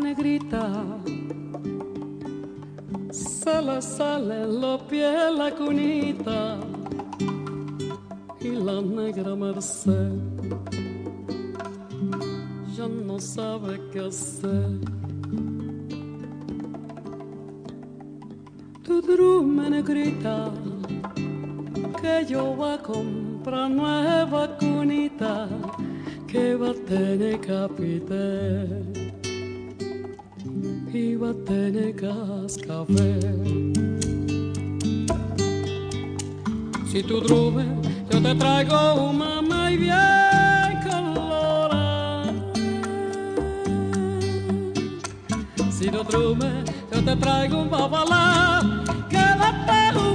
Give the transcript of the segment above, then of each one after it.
negrita, se le salen los pies la cunita y la negra Merced ya no sabe qué hacer. Tu drume negrita, que yo voy a comprar nueva cunita que va a tener capite y va a tener cascabel. Si tu drume, yo te traigo un mamá y bien colorada. Si tu drume, yo te traigo un babalá que va a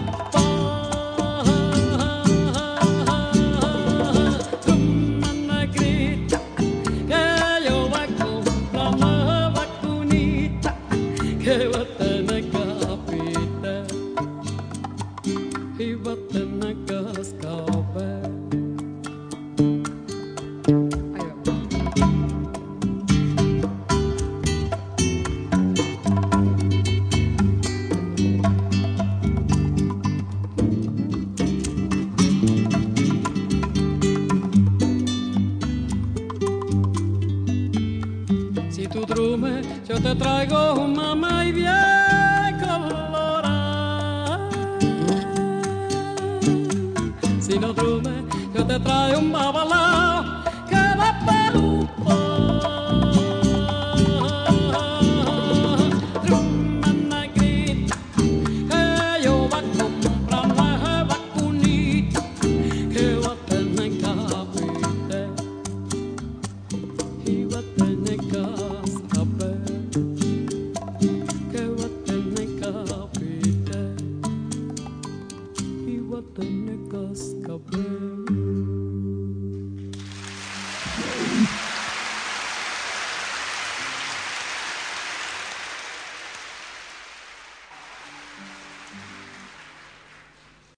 que va a tener capite y va a tener cascabel. Si tu drume, yo te traigo un mamá y bien colorada. Si no drume, yo te traigo un babalao que va a pelupa. Drume negrita, que yo va a comprar nueva cunita que va a tener capite y va a tener cascabel. Que va a tener capite y va a tener cascabel.